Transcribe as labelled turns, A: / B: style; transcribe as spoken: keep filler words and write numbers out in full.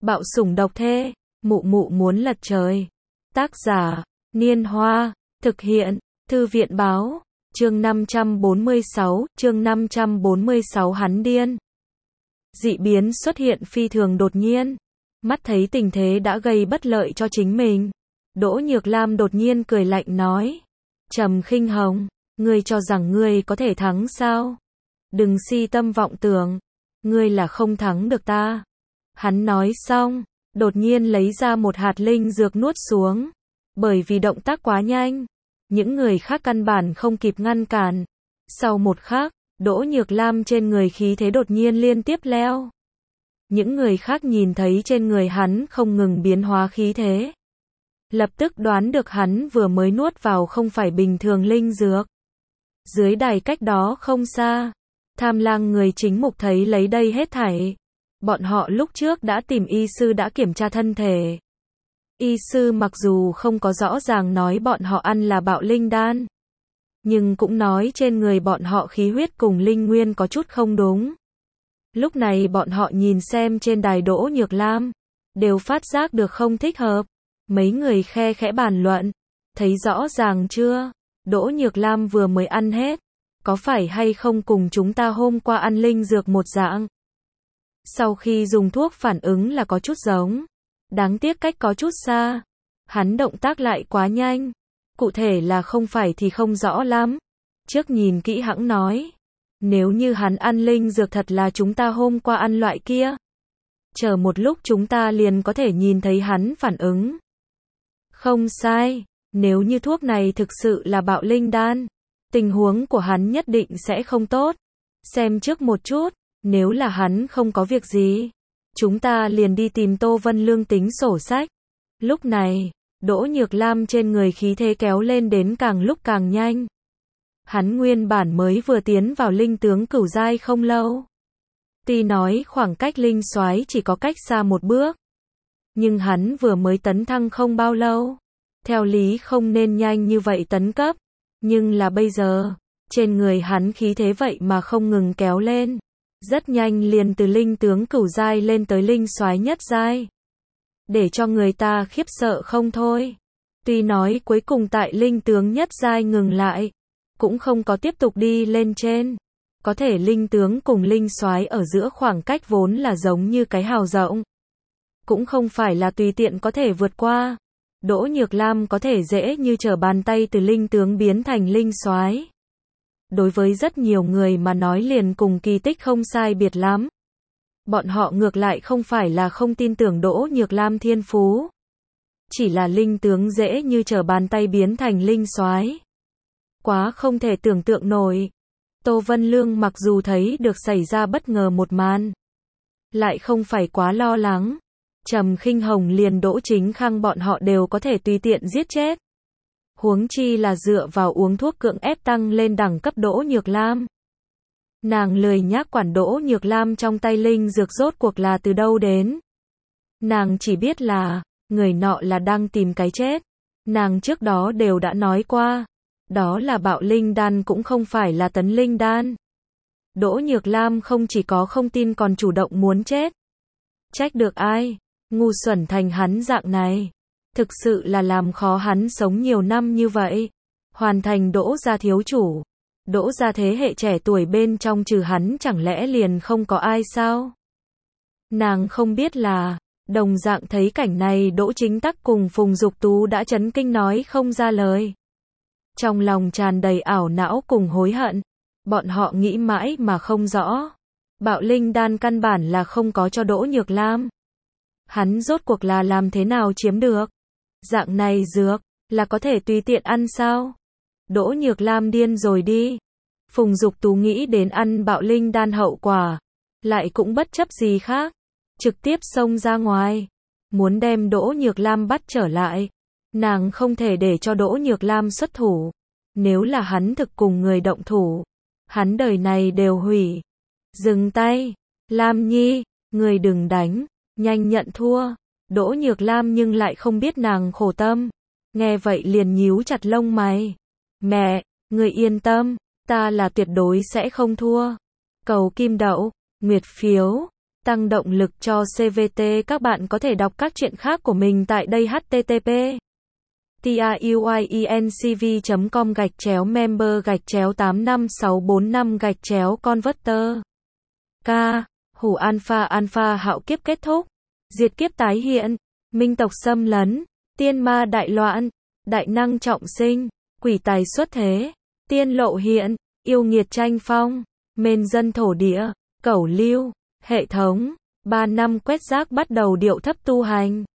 A: Bạo sủng độc thê, mụ mụ muốn lật trời. Tác giả, Niên Hoa, thực hiện, Thư viện báo, chương năm trăm bốn mươi sáu, chương năm trăm bốn mươi sáu hắn điên. Dị biến xuất hiện phi thường đột nhiên, mắt thấy tình thế đã gây bất lợi cho chính mình. Đỗ Nhược Lam đột nhiên cười lạnh nói, Trầm Khinh Hồng, ngươi cho rằng ngươi có thể thắng sao? Đừng si tâm vọng tưởng, ngươi là không thắng được ta. Hắn nói xong, đột nhiên lấy ra một hạt linh dược nuốt xuống. Bởi vì động tác quá nhanh, những người khác căn bản không kịp ngăn cản. Sau một khắc, Đỗ Nhược Lam trên người khí thế đột nhiên liên tiếp leo. Những người khác nhìn thấy trên người hắn không ngừng biến hóa khí thế, lập tức đoán được hắn vừa mới nuốt vào không phải bình thường linh dược. Dưới đài cách đó không xa, Tham Lang người chính mục thấy lấy đây hết thảy. Bọn họ lúc trước đã tìm y sư đã kiểm tra thân thể. Y sư mặc dù không có rõ ràng nói bọn họ ăn là bạo linh đan, nhưng cũng nói trên người bọn họ khí huyết cùng linh nguyên có chút không đúng. Lúc này bọn họ nhìn xem trên đài Đỗ Nhược Lam, đều phát giác được không thích hợp. Mấy người khe khẽ bàn luận, thấy rõ ràng chưa? Đỗ Nhược Lam vừa mới ăn hết, có phải hay không cùng chúng ta hôm qua ăn linh dược một dạng? Sau khi dùng thuốc phản ứng là có chút giống, đáng tiếc cách có chút xa. Hắn động tác lại quá nhanh, cụ thể là không phải thì không rõ lắm. Trước nhìn kỹ hãng nói, nếu như hắn ăn linh dược thật là chúng ta hôm qua ăn loại kia, chờ một lúc chúng ta liền có thể nhìn thấy hắn phản ứng. Không sai, nếu như thuốc này thực sự là bạo linh đan, tình huống của hắn nhất định sẽ không tốt. Xem trước một chút, nếu là hắn không có việc gì, chúng ta liền đi tìm Tô Vân Lương tính sổ sách. Lúc này, Đỗ Nhược Lam trên người khí thế kéo lên đến càng lúc càng nhanh. Hắn nguyên bản mới vừa tiến vào linh tướng cửu giai không lâu. Tuy nói khoảng cách linh soái chỉ có cách xa một bước, nhưng hắn vừa mới tấn thăng không bao lâu. Theo lý không nên nhanh như vậy tấn cấp, nhưng là bây giờ, trên người hắn khí thế vậy mà không ngừng kéo lên. Rất nhanh liền từ linh tướng cửu giai lên tới linh soái nhất giai, để cho người ta khiếp sợ không thôi. Tuy nói cuối cùng tại linh tướng nhất giai ngừng lại, cũng không có tiếp tục đi lên trên. Có thể linh tướng cùng linh soái ở giữa khoảng cách vốn là giống như cái hào rộng, cũng không phải là tùy tiện có thể vượt qua. Đỗ Nhược Lam có thể dễ như trở bàn tay từ linh tướng biến thành linh soái. Đối với rất nhiều người mà nói liền cùng kỳ tích không sai biệt lắm. Bọn họ ngược lại không phải là không tin tưởng Đỗ Nhược Lam thiên phú, chỉ là linh tướng dễ như trở bàn tay biến thành linh soái, quá không thể tưởng tượng nổi. Tô Vân Lương mặc dù thấy được xảy ra bất ngờ một màn, lại không phải quá lo lắng. Trầm Khinh Hồng liền Đỗ Chính Khang bọn họ đều có thể tùy tiện giết chết, huống chi là dựa vào uống thuốc cưỡng ép tăng lên đẳng cấp Đỗ Nhược Lam. Nàng lười nhác quản Đỗ Nhược Lam trong tay linh dược rốt cuộc là từ đâu đến. Nàng chỉ biết là, người nọ là đang tìm cái chết. Nàng trước đó đều đã nói qua, đó là bạo linh đan cũng không phải là tấn linh đan. Đỗ Nhược Lam không chỉ có không tin còn chủ động muốn chết. Trách được ai? Ngu xuẩn thành hắn dạng này, thực sự là làm khó hắn sống nhiều năm như vậy. Hoàn thành Đỗ gia thiếu chủ, Đỗ gia thế hệ trẻ tuổi bên trong trừ hắn chẳng lẽ liền không có ai sao? Nàng không biết là, đồng dạng thấy cảnh này Đỗ Chính Tắc cùng Phùng Dục Tú đã chấn kinh nói không ra lời. Trong lòng tràn đầy ảo não cùng hối hận, bọn họ nghĩ mãi mà không rõ. Bạo linh đan căn bản là không có cho Đỗ Nhược Lam. Hắn rốt cuộc là làm thế nào chiếm được? Dạng này dược, là có thể tùy tiện ăn sao? Đỗ Nhược Lam điên rồi đi. Phùng Dục Tú nghĩ đến ăn bạo linh đan hậu quả, lại cũng bất chấp gì khác, trực tiếp xông ra ngoài, muốn đem Đỗ Nhược Lam bắt trở lại. Nàng không thể để cho Đỗ Nhược Lam xuất thủ. Nếu là hắn thực cùng người động thủ, hắn đời này đều hủy. Dừng tay, Lam Nhi, người đừng đánh, nhanh nhận thua. Đỗ Nhược Lam nhưng lại không biết nàng khổ tâm, nghe vậy liền nhíu chặt lông mày. Mẹ, người yên tâm, ta là tuyệt đối sẽ không thua. Cầu kim đậu, nguyệt phiếu, tăng động lực cho xê vê tê. Các bạn có thể đọc các truyện khác của mình tại đây h t t p truyencv chấm com gạch chéo member gạch chéo tám năm sáu bốn năm gạch chéo converter. K. Hủ alpha alpha hạo kiếp kết thúc. Diệt kiếp tái hiện. Minh tộc xâm lấn. Tiên ma đại loạn. Đại năng trọng sinh. Quỷ tài xuất thế. Tiên lộ hiện. Yêu nghiệt tranh phong. Mên dân thổ địa. Cẩu lưu. Hệ thống. Ba năm quét rác bắt đầu điệu thấp tu hành.